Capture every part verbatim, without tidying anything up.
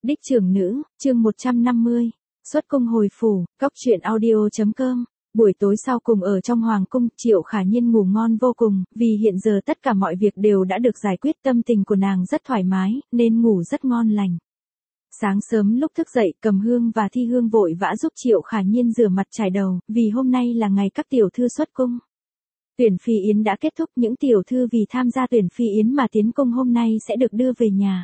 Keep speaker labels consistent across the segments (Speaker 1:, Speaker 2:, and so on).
Speaker 1: Đích trưởng nữ, chương một trăm năm mươi. Xuất cung hồi phủ, cóc truyện audio.com. Buổi tối sau cùng ở trong hoàng cung, Triệu Khả Nhiên ngủ ngon vô cùng, vì hiện giờ tất cả mọi việc đều đã được giải quyết, tâm tình của nàng rất thoải mái, nên ngủ rất ngon lành. Sáng sớm lúc thức dậy, Cầm Hương và Thi Hương vội vã giúp Triệu Khả Nhiên rửa mặt chải đầu, vì hôm nay là ngày các tiểu thư xuất cung. Tuyển phi yến đã kết thúc, những tiểu thư vì tham gia tuyển phi yến mà tiến cung hôm nay sẽ được đưa về nhà.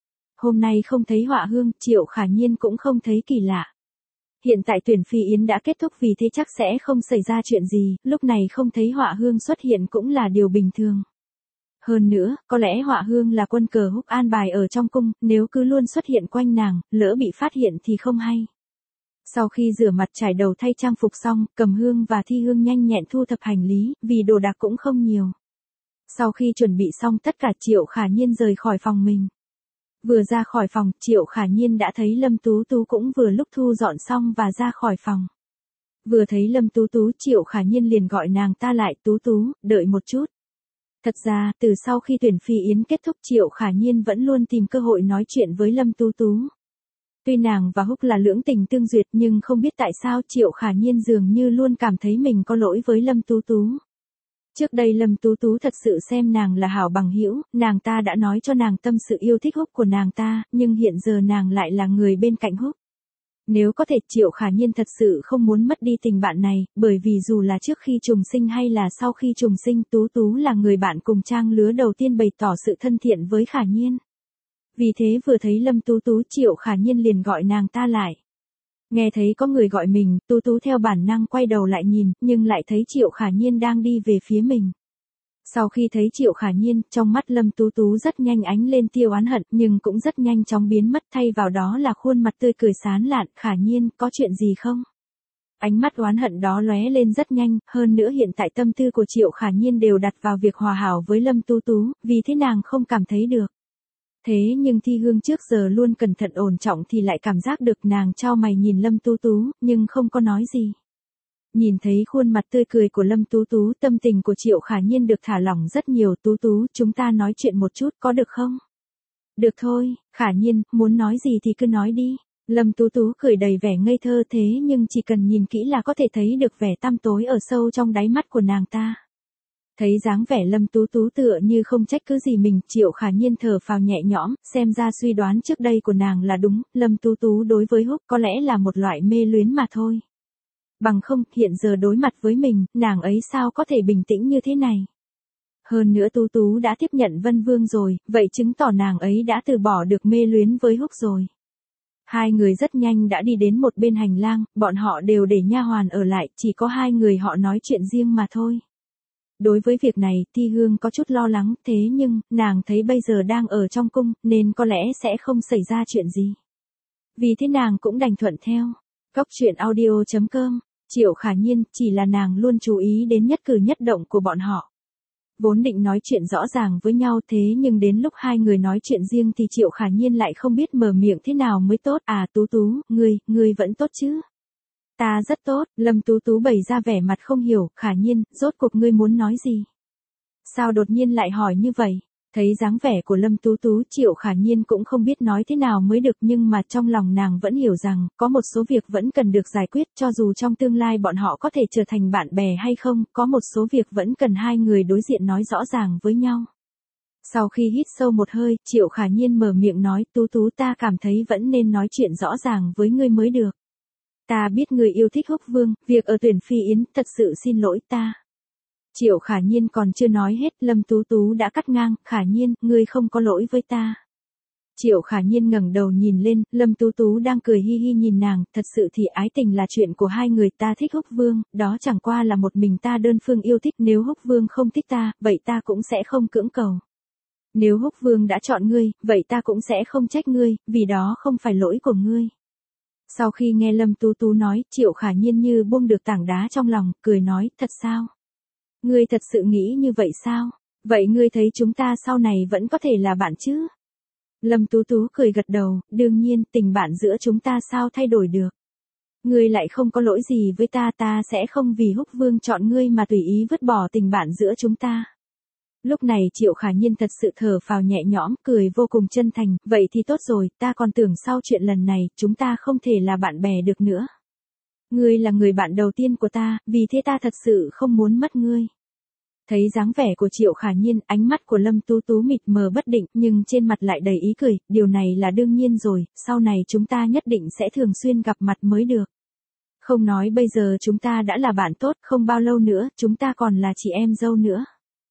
Speaker 1: Hôm nay không thấy Họa Hương, Triệu Khả Nhiên cũng không thấy kỳ lạ. Hiện tại tuyển phi yến đã kết thúc, vì thế chắc sẽ không xảy ra chuyện gì, lúc này không thấy Họa Hương xuất hiện cũng là điều bình thường. Hơn nữa, có lẽ Họa Hương là quân cờ húc an bài ở trong cung, nếu cứ luôn xuất hiện quanh nàng, lỡ bị phát hiện thì không hay. Sau khi rửa mặt trải đầu thay trang phục xong, Cầm Hương và Thi Hương nhanh nhẹn thu thập hành lý, vì đồ đạc cũng không nhiều. Sau khi chuẩn bị xong tất cả, Triệu Khả Nhiên rời khỏi phòng mình. Vừa ra khỏi phòng, Triệu Khả Nhiên đã thấy Lâm Tú Tú cũng vừa lúc thu dọn xong và ra khỏi phòng. Vừa thấy Lâm Tú Tú, Triệu Khả Nhiên liền gọi nàng ta lại, Tú Tú, đợi một chút. Thật ra, từ sau khi tuyển phi yến kết thúc, Triệu Khả Nhiên vẫn luôn tìm cơ hội nói chuyện với Lâm Tú Tú. Tuy nàng và Húc là lưỡng tình tương duyệt, nhưng không biết tại sao Triệu Khả Nhiên dường như luôn cảm thấy mình có lỗi với Lâm Tú Tú. Trước đây Lâm Tú Tú thật sự xem nàng là hảo bằng hữu, nàng ta đã nói cho nàng tâm sự yêu thích Húc của nàng ta, nhưng hiện giờ nàng lại là người bên cạnh Húc. Nếu có thể, Triệu Khả Nhiên thật sự không muốn mất đi tình bạn này, bởi vì dù là trước khi trùng sinh hay là sau khi trùng sinh, Tú Tú là người bạn cùng trang lứa đầu tiên bày tỏ sự thân thiện với Khả Nhiên. Vì thế vừa thấy Lâm Tú Tú, Triệu Khả Nhiên liền gọi nàng ta lại. Nghe thấy có người gọi mình, Tú Tú theo bản năng quay đầu lại nhìn, nhưng lại thấy Triệu Khả Nhiên đang đi về phía mình. Sau khi thấy Triệu Khả Nhiên, trong mắt Lâm Tú Tú rất nhanh ánh lên tia oán hận, nhưng cũng rất nhanh chóng biến mất, thay vào đó là khuôn mặt tươi cười sán lạn. Khả Nhiên, có chuyện gì không? Ánh mắt oán hận đó lóe lên rất nhanh, hơn nữa hiện tại tâm tư của Triệu Khả Nhiên đều đặt vào việc hòa hảo với Lâm Tú Tú, vì thế nàng không cảm thấy được. Thế nhưng Thi Hương trước giờ luôn cẩn thận ổn trọng thì lại cảm giác được, nàng chau mày nhìn Lâm Tú Tú, nhưng không có nói gì. Nhìn thấy khuôn mặt tươi cười của Lâm Tú Tú, tâm tình của Triệu Khả Nhiên được thả lỏng rất nhiều. Tú Tú, chúng ta nói chuyện một chút có được không? Được thôi, Khả Nhiên, muốn nói gì thì cứ nói đi. Lâm Tú Tú cười đầy vẻ ngây thơ, thế nhưng chỉ cần nhìn kỹ là có thể thấy được vẻ tăm tối ở sâu trong đáy mắt của nàng ta. Thấy dáng vẻ Lâm Tú Tú tựa như không trách cứ gì mình, Triệu Khả Nhiên thở phào nhẹ nhõm, xem ra suy đoán trước đây của nàng là đúng, Lâm Tú Tú đối với Húc có lẽ là một loại mê luyến mà thôi. Bằng không, hiện giờ đối mặt với mình, nàng ấy sao có thể bình tĩnh như thế này. Hơn nữa Tú Tú đã tiếp nhận Vân Vương rồi, vậy chứng tỏ nàng ấy đã từ bỏ được mê luyến với Húc rồi. Hai người rất nhanh đã đi đến một bên hành lang, bọn họ đều để nha hoàn ở lại, chỉ có hai người họ nói chuyện riêng mà thôi. Đối với việc này, Thi Hương có chút lo lắng, thế nhưng, nàng thấy bây giờ đang ở trong cung, nên có lẽ sẽ không xảy ra chuyện gì. Vì thế nàng cũng đành thuận theo. Cóc truyện audio.com. Triệu Khả Nhiên, chỉ là nàng luôn chú ý đến nhất cử nhất động của bọn họ. Vốn định nói chuyện rõ ràng với nhau, thế nhưng đến lúc hai người nói chuyện riêng thì Triệu Khả Nhiên lại không biết mở miệng thế nào mới tốt. À Tú Tú, ngươi, ngươi vẫn tốt chứ? Ta rất tốt. Lâm Tú Tú bày ra vẻ mặt không hiểu. Khả Nhiên, rốt cuộc ngươi muốn nói gì? Sao đột nhiên lại hỏi như vậy? Thấy dáng vẻ của Lâm Tú Tú, Triệu Khả Nhiên cũng không biết nói thế nào mới được, nhưng mà trong lòng nàng vẫn hiểu rằng, có một số việc vẫn cần được giải quyết, cho dù trong tương lai bọn họ có thể trở thành bạn bè hay không, có một số việc vẫn cần hai người đối diện nói rõ ràng với nhau. Sau khi hít sâu một hơi, Triệu Khả Nhiên mở miệng nói, Tú Tú, ta cảm thấy vẫn nên nói chuyện rõ ràng với ngươi mới được. Ta biết ngươi yêu thích Húc Vương, việc ở tuyển phi yến, thật sự xin lỗi ta. Triệu Khả Nhiên còn chưa nói hết, Lâm Tú Tú đã cắt ngang, Khả Nhiên, ngươi không có lỗi với ta. Triệu Khả Nhiên ngẩng đầu nhìn lên, Lâm Tú Tú đang cười hi hi nhìn nàng, thật sự thì ái tình là chuyện của hai người, ta thích Húc Vương, đó chẳng qua là một mình ta đơn phương yêu thích, nếu Húc Vương không thích ta, vậy ta cũng sẽ không cưỡng cầu. Nếu Húc Vương đã chọn ngươi, vậy ta cũng sẽ không trách ngươi, vì đó không phải lỗi của ngươi. Sau khi nghe Lâm Tú Tú nói, Triệu Khả Nhiên như buông được tảng đá trong lòng, cười nói, thật sao? Ngươi thật sự nghĩ như vậy sao? Vậy ngươi thấy chúng ta sau này vẫn có thể là bạn chứ? Lâm Tú Tú cười gật đầu, đương nhiên, tình bạn giữa chúng ta sao thay đổi được? Ngươi lại không có lỗi gì với ta, ta sẽ không vì Húc Vương chọn ngươi mà tùy ý vứt bỏ tình bạn giữa chúng ta. Lúc này Triệu Khả Nhiên thật sự thở phào nhẹ nhõm, cười vô cùng chân thành, vậy thì tốt rồi, ta còn tưởng sau chuyện lần này, chúng ta không thể là bạn bè được nữa. Ngươi là người bạn đầu tiên của ta, vì thế ta thật sự không muốn mất ngươi. Thấy dáng vẻ của Triệu Khả Nhiên, ánh mắt của Lâm Tú Tú mịt mờ bất định, nhưng trên mặt lại đầy ý cười, điều này là đương nhiên rồi, sau này chúng ta nhất định sẽ thường xuyên gặp mặt mới được. Không nói bây giờ chúng ta đã là bạn tốt, không bao lâu nữa, chúng ta còn là chị em dâu nữa.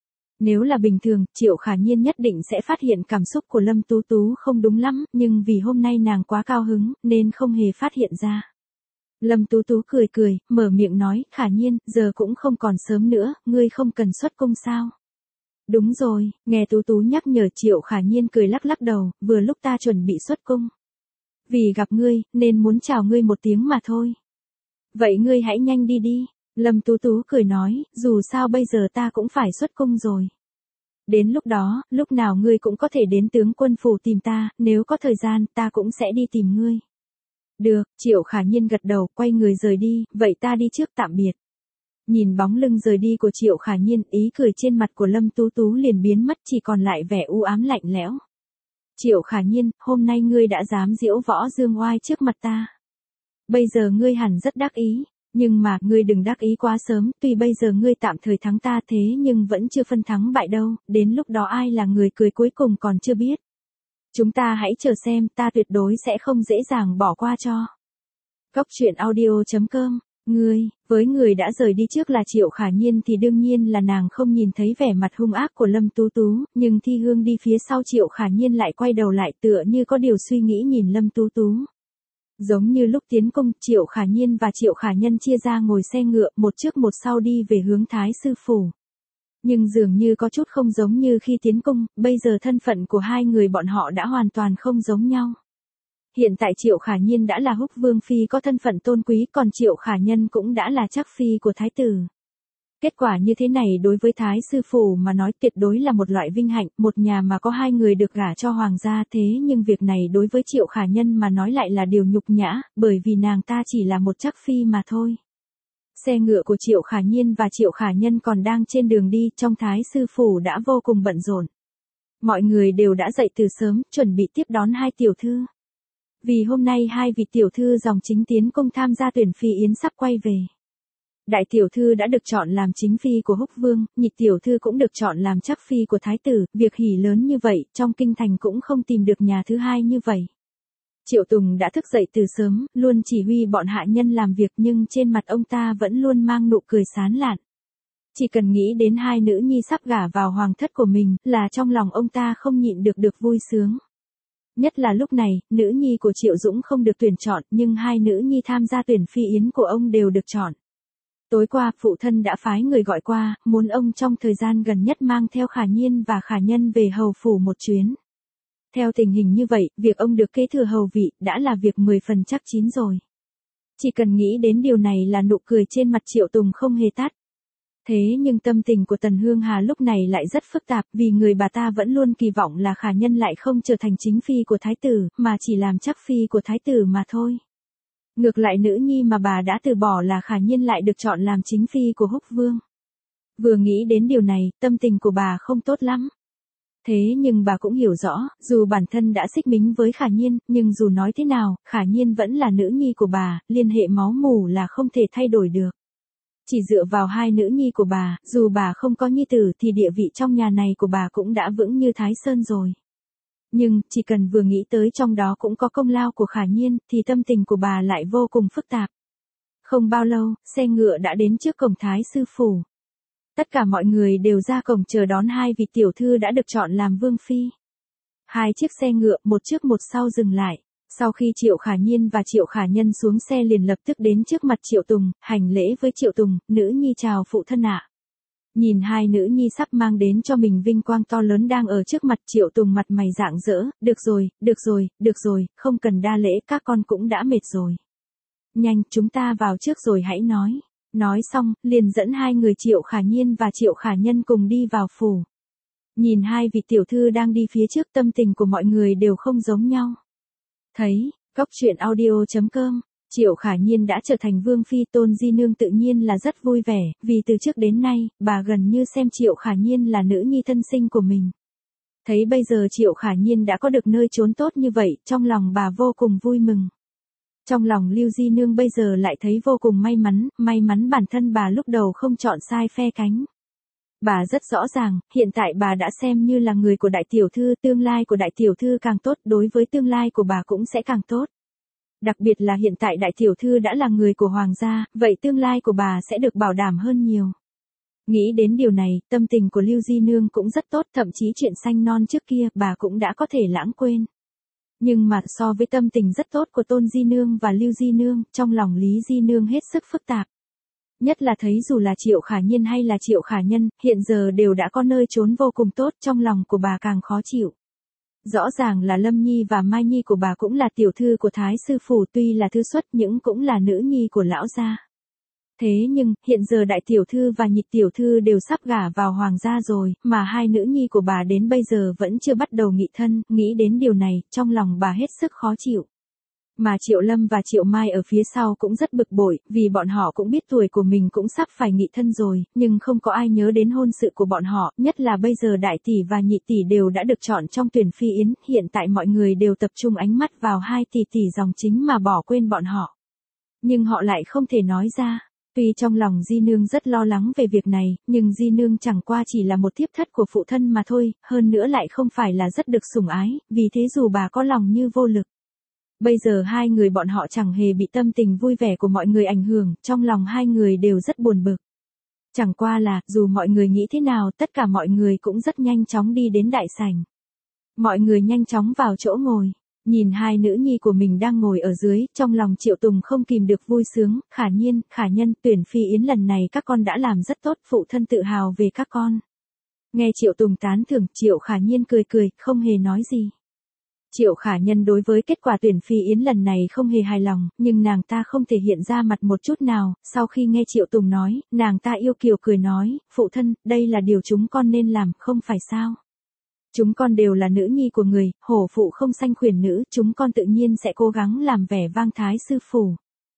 Speaker 1: Nếu là bình thường, Triệu Khả Nhiên nhất định sẽ phát hiện cảm xúc của Lâm Tú Tú không đúng lắm, nhưng vì hôm nay nàng quá cao hứng, nên không hề phát hiện ra. Lâm Tú Tú cười cười, mở miệng nói, Khả Nhiên, giờ cũng không còn sớm nữa, ngươi không cần xuất cung sao? Đúng rồi, nghe Tú Tú nhắc nhở Triệu Khả Nhiên cười lắc lắc đầu, vừa lúc ta chuẩn bị xuất cung. Vì gặp ngươi, nên muốn chào ngươi một tiếng mà thôi. Vậy ngươi hãy nhanh đi đi. Lâm Tú Tú cười nói, dù sao bây giờ ta cũng phải xuất cung rồi. Đến lúc đó, lúc nào ngươi cũng có thể đến tướng quân phủ tìm ta, nếu có thời gian, ta cũng sẽ đi tìm ngươi. Được, Triệu Khả Nhiên gật đầu, quay người rời đi, vậy ta đi trước tạm biệt. Nhìn bóng lưng rời đi của Triệu Khả Nhiên, ý cười trên mặt của Lâm Tú Tú liền biến mất, chỉ còn lại vẻ u ám lạnh lẽo. Triệu Khả Nhiên, hôm nay ngươi đã dám giễu võ dương oai trước mặt ta. Bây giờ ngươi hẳn rất đắc ý, nhưng mà, ngươi đừng đắc ý quá sớm, tuy bây giờ ngươi tạm thời thắng ta thế nhưng vẫn chưa phân thắng bại đâu, đến lúc đó ai là người cười cuối cùng còn chưa biết. Chúng ta hãy chờ xem, ta tuyệt đối sẽ không dễ dàng bỏ qua cho. Góc truyện audio chấm com, ngươi, với người đã rời đi trước là Triệu Khả Nhiên thì đương nhiên là nàng không nhìn thấy vẻ mặt hung ác của Lâm Tú Tú, nhưng Thi Hương đi phía sau Triệu Khả Nhiên lại quay đầu lại tựa như có điều suy nghĩ nhìn Lâm Tú Tú. Giống như lúc tiến cung, Triệu Khả Nhiên và Triệu Khả Nhân chia ra ngồi xe ngựa, một trước một sau đi về hướng Thái sư phủ. Nhưng dường như có chút không giống như khi tiến cung, bây giờ thân phận của hai người bọn họ đã hoàn toàn không giống nhau. Hiện tại Triệu Khả Nhiên đã là Húc Vương phi có thân phận tôn quý, còn Triệu Khả Nhân cũng đã là trác phi của thái tử. Kết quả như thế này đối với Thái sư phủ mà nói tuyệt đối là một loại vinh hạnh, một nhà mà có hai người được gả cho hoàng gia, thế nhưng việc này đối với Triệu Khả Nhân mà nói lại là điều nhục nhã, bởi vì nàng ta chỉ là một trác phi mà thôi. Xe ngựa của Triệu Khả Nhiên và Triệu Khả Nhân còn đang trên đường đi, trong Thái sư phủ đã vô cùng bận rộn. Mọi người đều đã dậy từ sớm, chuẩn bị tiếp đón hai tiểu thư. Vì hôm nay hai vị tiểu thư dòng chính tiến cung tham gia tuyển phi yến sắp quay về. Đại tiểu thư đã được chọn làm chính phi của Húc Vương, nhị tiểu thư cũng được chọn làm trác phi của thái tử, việc hỉ lớn như vậy, trong kinh thành cũng không tìm được nhà thứ hai như vậy. Triệu Tùng đã thức dậy từ sớm, luôn chỉ huy bọn hạ nhân làm việc nhưng trên mặt ông ta vẫn luôn mang nụ cười sán lạn. Chỉ cần nghĩ đến hai nữ nhi sắp gả vào hoàng thất của mình, là trong lòng ông ta không nhịn được được vui sướng. Nhất là lúc này, nữ nhi của Triệu Dũng không được tuyển chọn, nhưng hai nữ nhi tham gia tuyển phi yến của ông đều được chọn. Tối qua, phụ thân đã phái người gọi qua, muốn ông trong thời gian gần nhất mang theo Khả Nhiên và Khả Nhân về hầu phủ một chuyến. Theo tình hình như vậy, việc ông được kế thừa hầu vị, đã là việc mười phần chắc chín rồi. Chỉ cần nghĩ đến điều này là nụ cười trên mặt Triệu Tùng không hề tắt. Thế nhưng tâm tình của Tần Hương Hà lúc này lại rất phức tạp, vì người bà ta vẫn luôn kỳ vọng là Khả Nhân lại không trở thành chính phi của thái tử, mà chỉ làm trác phi của thái tử mà thôi. Ngược lại nữ nhi mà bà đã từ bỏ là Khả Nhiên lại được chọn làm chính phi của Húc Vương. Vừa nghĩ đến điều này, tâm tình của bà không tốt lắm. Thế nhưng bà cũng hiểu rõ, dù bản thân đã xích mính với Khả Nhiên, nhưng dù nói thế nào, Khả Nhiên vẫn là nữ nhi của bà, liên hệ máu mủ là không thể thay đổi được. Chỉ dựa vào hai nữ nhi của bà, dù bà không có nhi tử thì địa vị trong nhà này của bà cũng đã vững như Thái Sơn rồi. Nhưng, chỉ cần vừa nghĩ tới trong đó cũng có công lao của Khả Nhiên, thì tâm tình của bà lại vô cùng phức tạp. Không bao lâu, xe ngựa đã đến trước cổng Thái sư phủ. Tất cả mọi người đều ra cổng chờ đón hai vị tiểu thư đã được chọn làm vương phi. Hai chiếc xe ngựa, một trước một sau dừng lại. Sau khi Triệu Khả Nhiên và Triệu Khả Nhân xuống xe liền lập tức đến trước mặt Triệu Tùng, hành lễ với Triệu Tùng, nữ nhi chào phụ thân ạ. Nhìn hai nữ nhi sắp mang đến cho mình vinh quang to lớn đang ở trước mặt Triệu Tùng mặt mày rạng rỡ, được rồi, được rồi, được rồi, không cần đa lễ, các con cũng đã mệt rồi. Nhanh, chúng ta vào trước rồi hãy nói. Nói xong, liền dẫn hai người Triệu Khả Nhiên và Triệu Khả Nhân cùng đi vào phủ. Nhìn hai vị tiểu thư đang đi phía trước tâm tình của mọi người đều không giống nhau. Thấy, góc truyện audio chấm com Triệu Khả Nhiên đã trở thành vương phi, Tôn Di Nương tự nhiên là rất vui vẻ, vì từ trước đến nay, bà gần như xem Triệu Khả Nhiên là nữ nhi thân sinh của mình. Thấy bây giờ Triệu Khả Nhiên đã có được nơi trốn tốt như vậy, trong lòng bà vô cùng vui mừng. Trong lòng Lưu Di Nương bây giờ lại thấy vô cùng may mắn, may mắn bản thân bà lúc đầu không chọn sai phe cánh. Bà rất rõ ràng, hiện tại bà đã xem như là người của đại tiểu thư, tương lai của đại tiểu thư càng tốt, đối với tương lai của bà cũng sẽ càng tốt. Đặc biệt là hiện tại đại tiểu thư đã là người của hoàng gia, vậy tương lai của bà sẽ được bảo đảm hơn nhiều. Nghĩ đến điều này, tâm tình của Lưu Di Nương cũng rất tốt, thậm chí chuyện xanh non trước kia bà cũng đã có thể lãng quên. Nhưng mà so với tâm tình rất tốt của Tôn Di Nương và Lưu Di Nương, trong lòng Lý Di Nương hết sức phức tạp. Nhất là thấy dù là Triệu Khả Nhiên hay là Triệu Khả Nhân, hiện giờ đều đã có nơi trốn vô cùng tốt, trong lòng của bà càng khó chịu. Rõ ràng là Lâm Nhi và Mai Nhi của bà cũng là tiểu thư của Thái sư phủ, tuy là thư xuất nhưng cũng là nữ nhi của lão gia. Thế nhưng, hiện giờ đại tiểu thư và nhị tiểu thư đều sắp gả vào hoàng gia rồi, mà hai nữ nhi của bà đến bây giờ vẫn chưa bắt đầu nghị thân, nghĩ đến điều này, trong lòng bà hết sức khó chịu. Mà Triệu Lâm và Triệu Mai ở phía sau cũng rất bực bội, vì bọn họ cũng biết tuổi của mình cũng sắp phải nghị thân rồi, nhưng không có ai nhớ đến hôn sự của bọn họ, nhất là bây giờ đại tỷ và nhị tỷ đều đã được chọn trong tuyển phi yến, hiện tại mọi người đều tập trung ánh mắt vào hai tỷ tỷ dòng chính mà bỏ quên bọn họ. Nhưng họ lại không thể nói ra. Tuy trong lòng Di Nương rất lo lắng về việc này, nhưng Di Nương chẳng qua chỉ là một thiếp thất của phụ thân mà thôi, hơn nữa lại không phải là rất được sủng ái, vì thế dù bà có lòng như vô lực. Bây giờ hai người bọn họ chẳng hề bị tâm tình vui vẻ của mọi người ảnh hưởng, trong lòng hai người đều rất buồn bực. Chẳng qua là, dù mọi người nghĩ thế nào, tất cả mọi người cũng rất nhanh chóng đi đến đại sảnh. Mọi người nhanh chóng vào chỗ ngồi. Nhìn hai nữ nhi của mình đang ngồi ở dưới, trong lòng Triệu Tùng không kìm được vui sướng, Khả Nhiên, Khả Nhân, tuyển phi yến lần này các con đã làm rất tốt, phụ thân tự hào về các con. Nghe Triệu Tùng tán thưởng, Triệu Khả Nhiên cười cười, không hề nói gì. Triệu Khả Nhân đối với kết quả tuyển phi yến lần này không hề hài lòng, nhưng nàng ta không thể hiện ra mặt một chút nào, sau khi nghe Triệu Tùng nói, nàng ta yêu kiều cười nói, phụ thân, đây là điều chúng con nên làm, không phải sao? Chúng con đều là nữ nhi của người, hổ phụ không sanh khuyển nữ, chúng con tự nhiên sẽ cố gắng làm vẻ vang Thái sư phủ.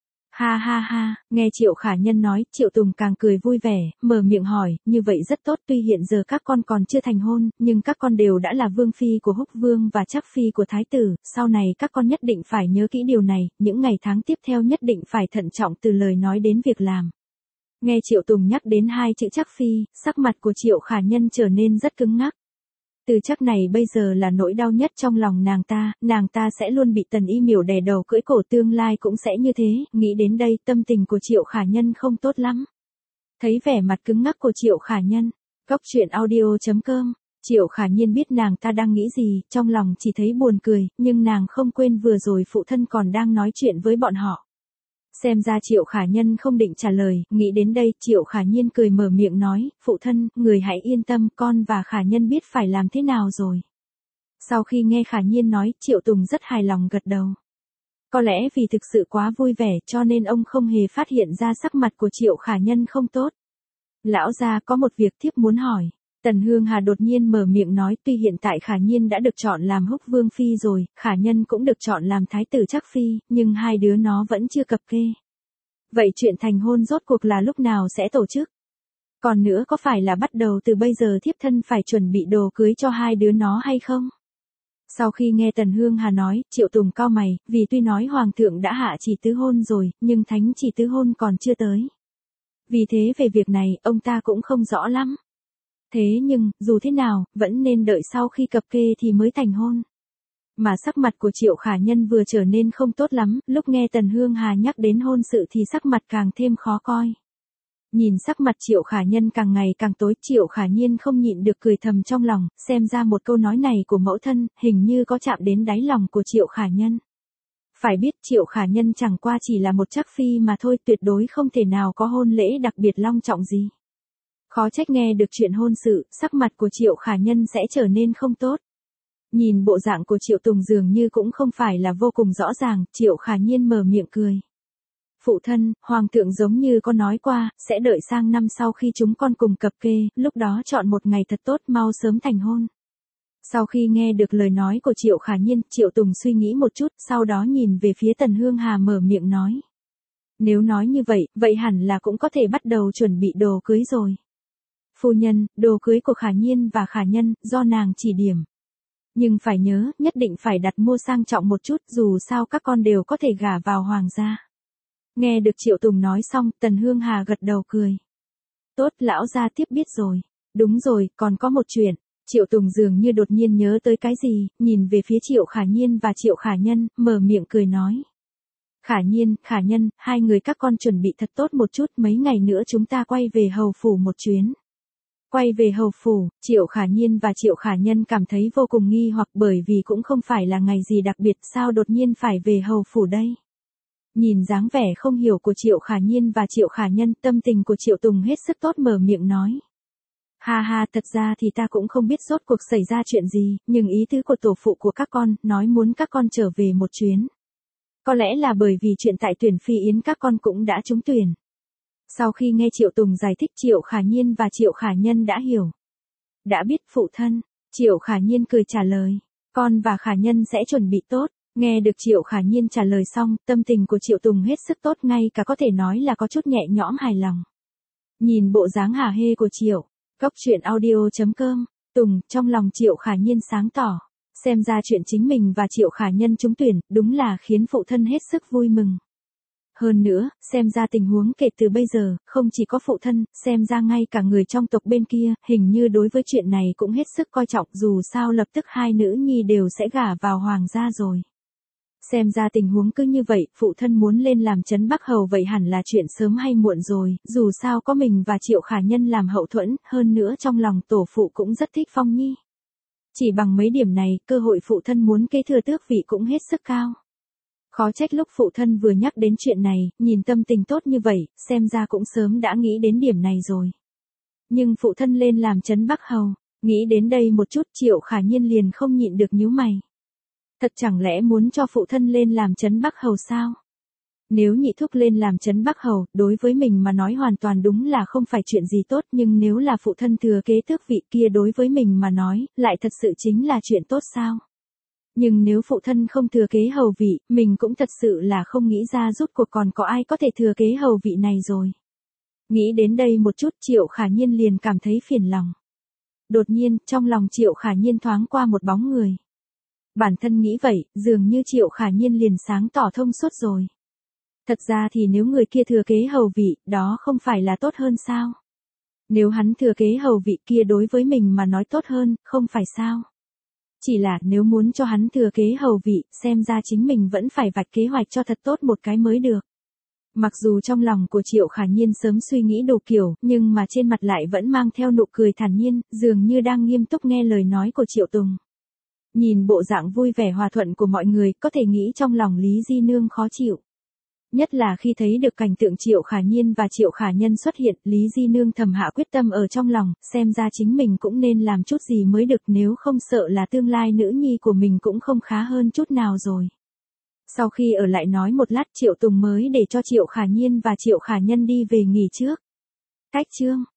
Speaker 1: Ha ha ha, nghe Triệu Khả Nhân nói, Triệu Tùng càng cười vui vẻ, mở miệng hỏi, như vậy rất tốt, tuy hiện giờ các con còn chưa thành hôn, nhưng các con đều đã là vương phi của Húc Vương và Trác phi của Thái tử, sau này các con nhất định phải nhớ kỹ điều này, những ngày tháng tiếp theo nhất định phải thận trọng từ lời nói đến việc làm. Nghe Triệu Tùng nhắc đến hai chữ Trác phi, sắc mặt của Triệu Khả Nhân trở nên rất cứng ngắc. Từ Trác này bây giờ là nỗi đau nhất trong lòng nàng ta, nàng ta sẽ luôn bị Tần Y Miểu đè đầu cưỡi cổ, tương lai cũng sẽ như thế, nghĩ đến đây tâm tình của Triệu Khả Nhân không tốt lắm. Thấy vẻ mặt cứng ngắc của Triệu Khả Nhân, Cóc Truyện Audio chấm com, Triệu Khả Nhiên biết nàng ta đang nghĩ gì, trong lòng chỉ thấy buồn cười, nhưng nàng không quên vừa rồi phụ thân còn đang nói chuyện với bọn họ. Xem ra Triệu Khả Nhân không định trả lời, nghĩ đến đây, Triệu Khả Nhiên cười mở miệng nói, phụ thân, người hãy yên tâm, con và Khả Nhân biết phải làm thế nào rồi. Sau khi nghe Khả Nhiên nói, Triệu Tùng rất hài lòng gật đầu. Có lẽ vì thực sự quá vui vẻ cho nên ông không hề phát hiện ra sắc mặt của Triệu Khả Nhân không tốt. Lão gia có một việc thiếp muốn hỏi. Tần Hương Hà đột nhiên mở miệng nói, tuy hiện tại Khả Nhiên đã được chọn làm Húc Vương phi rồi, Khả Nhân cũng được chọn làm thái tử Trác phi, nhưng hai đứa nó vẫn chưa cập kê. Vậy chuyện thành hôn rốt cuộc là lúc nào sẽ tổ chức? Còn nữa có phải là bắt đầu từ bây giờ thiếp thân phải chuẩn bị đồ cưới cho hai đứa nó hay không? Sau khi nghe Tần Hương Hà nói, Triệu Tùng cau mày, vì tuy nói Hoàng thượng đã hạ chỉ tứ hôn rồi, nhưng thánh chỉ tứ hôn còn chưa tới. Vì thế về việc này, ông ta cũng không rõ lắm. Thế nhưng, dù thế nào, vẫn nên đợi sau khi cập kê thì mới thành hôn. Mà sắc mặt của Triệu Khả Nhân vừa trở nên không tốt lắm, lúc nghe Tần Hương Hà nhắc đến hôn sự thì sắc mặt càng thêm khó coi. Nhìn sắc mặt Triệu Khả Nhân càng ngày càng tối, Triệu Khả Nhiên không nhịn được cười thầm trong lòng, xem ra một câu nói này của mẫu thân, hình như có chạm đến đáy lòng của Triệu Khả Nhân. Phải biết Triệu Khả Nhân chẳng qua chỉ là một Trác phi mà thôi, tuyệt đối không thể nào có hôn lễ đặc biệt long trọng gì. Khó trách nghe được chuyện hôn sự, sắc mặt của Triệu Khả Nhân sẽ trở nên không tốt. Nhìn bộ dạng của Triệu Tùng dường như cũng không phải là vô cùng rõ ràng, Triệu Khả Nhiên mở miệng cười. Phụ thân, Hoàng thượng giống như có nói qua, sẽ đợi sang năm sau khi chúng con cùng cập kê, lúc đó chọn một ngày thật tốt mau sớm thành hôn. Sau khi nghe được lời nói của Triệu Khả Nhiên, Triệu Tùng suy nghĩ một chút, sau đó nhìn về phía Tần Hương Hà mở miệng nói. Nếu nói như vậy, vậy hẳn là cũng có thể bắt đầu chuẩn bị đồ cưới rồi. Phu nhân, đồ cưới của Khả Nhiên và Khả Nhân, do nàng chỉ điểm. Nhưng phải nhớ, nhất định phải đặt mua sang trọng một chút, dù sao các con đều có thể gả vào hoàng gia. Nghe được Triệu Tùng nói xong, Tần Hương Hà gật đầu cười. Tốt, lão gia tiếp biết rồi. Đúng rồi, còn có một chuyện. Triệu Tùng dường như đột nhiên nhớ tới cái gì, nhìn về phía Triệu Khả Nhiên và Triệu Khả Nhân, mở miệng cười nói. Khả Nhiên, Khả Nhân, hai người các con chuẩn bị thật tốt một chút, mấy ngày nữa chúng ta quay về hầu phủ một chuyến. Quay về hầu phủ, Triệu Khả Nhiên và Triệu Khả Nhân cảm thấy vô cùng nghi hoặc bởi vì cũng không phải là ngày gì đặc biệt, sao đột nhiên phải về hầu phủ đây. Nhìn dáng vẻ không hiểu của Triệu Khả Nhiên và Triệu Khả Nhân, tâm tình của Triệu Tùng hết sức tốt mở miệng nói. Ha ha, thật ra thì ta cũng không biết rốt cuộc xảy ra chuyện gì, nhưng ý tứ của tổ phụ của các con, nói muốn các con trở về một chuyến. Có lẽ là bởi vì chuyện tại tuyển phi yến các con cũng đã trúng tuyển. Sau khi nghe Triệu Tùng giải thích, Triệu Khả Nhiên và Triệu Khả Nhân đã hiểu. Đã biết phụ thân, Triệu Khả Nhiên cười trả lời, con và Khả Nhân sẽ chuẩn bị tốt. Nghe được Triệu Khả Nhiên trả lời xong, tâm tình của Triệu Tùng hết sức tốt, ngay cả có thể nói là có chút nhẹ nhõm hài lòng. Nhìn bộ dáng hả hê của Triệu, Cốc truyện audio chấm com, Tùng, trong lòng Triệu Khả Nhiên sáng tỏ. Xem ra chuyện chính mình và Triệu Khả Nhân trúng tuyển, đúng là khiến phụ thân hết sức vui mừng. Hơn nữa, xem ra tình huống kể từ bây giờ, không chỉ có phụ thân, xem ra ngay cả người trong tộc bên kia, hình như đối với chuyện này cũng hết sức coi trọng, dù sao lập tức hai nữ nhi đều sẽ gả vào hoàng gia rồi. Xem ra tình huống cứ như vậy, phụ thân muốn lên làm trấn Bắc Hầu vậy hẳn là chuyện sớm hay muộn rồi, dù sao có mình và Triệu Khả Nhân làm hậu thuẫn, hơn nữa trong lòng tổ phụ cũng rất thích Phong Nhi. Chỉ bằng mấy điểm này, cơ hội phụ thân muốn kế thừa tước vị cũng hết sức cao. Khó trách lúc phụ thân vừa nhắc đến chuyện này, nhìn tâm tình tốt như vậy, xem ra cũng sớm đã nghĩ đến điểm này rồi. Nhưng phụ thân lên làm trấn Bắc Hầu, nghĩ đến đây một chút, Triệu Khả Nhiên liền không nhịn được nhíu mày. Thật chẳng lẽ muốn cho phụ thân lên làm trấn Bắc Hầu sao? Nếu nhị thúc lên làm trấn Bắc Hầu, đối với mình mà nói hoàn toàn đúng là không phải chuyện gì tốt, nhưng nếu là phụ thân thừa kế tước vị kia đối với mình mà nói, lại thật sự chính là chuyện tốt sao? Nhưng nếu phụ thân không thừa kế hầu vị, mình cũng thật sự là không nghĩ ra rốt cuộc còn có ai có thể thừa kế hầu vị này rồi. Nghĩ đến đây một chút, Triệu Khả Nhiên liền cảm thấy phiền lòng. Đột nhiên, trong lòng Triệu Khả Nhiên thoáng qua một bóng người. Bản thân nghĩ vậy, dường như Triệu Khả Nhiên liền sáng tỏ thông suốt rồi. Thật ra thì nếu người kia thừa kế hầu vị, đó không phải là tốt hơn sao? Nếu hắn thừa kế hầu vị kia đối với mình mà nói tốt hơn, không phải sao? Chỉ là nếu muốn cho hắn thừa kế hầu vị, xem ra chính mình vẫn phải vạch kế hoạch cho thật tốt một cái mới được. Mặc dù trong lòng của Triệu Khả Nhiên sớm suy nghĩ đủ kiểu, nhưng mà trên mặt lại vẫn mang theo nụ cười thản nhiên, dường như đang nghiêm túc nghe lời nói của Triệu Tùng. Nhìn bộ dạng vui vẻ hòa thuận của mọi người, có thể nghĩ trong lòng Lý Di Nương khó chịu. Nhất là khi thấy được cảnh tượng Triệu Khả Nhiên và Triệu Khả Nhân xuất hiện, Lý Di Nương thầm hạ quyết tâm ở trong lòng, xem ra chính mình cũng nên làm chút gì mới được, nếu không sợ là tương lai nữ nhi của mình cũng không khá hơn chút nào rồi. Sau khi ở lại nói một lát, Triệu Tùng mới để cho Triệu Khả Nhiên và Triệu Khả Nhân đi về nghỉ trước. Cách chương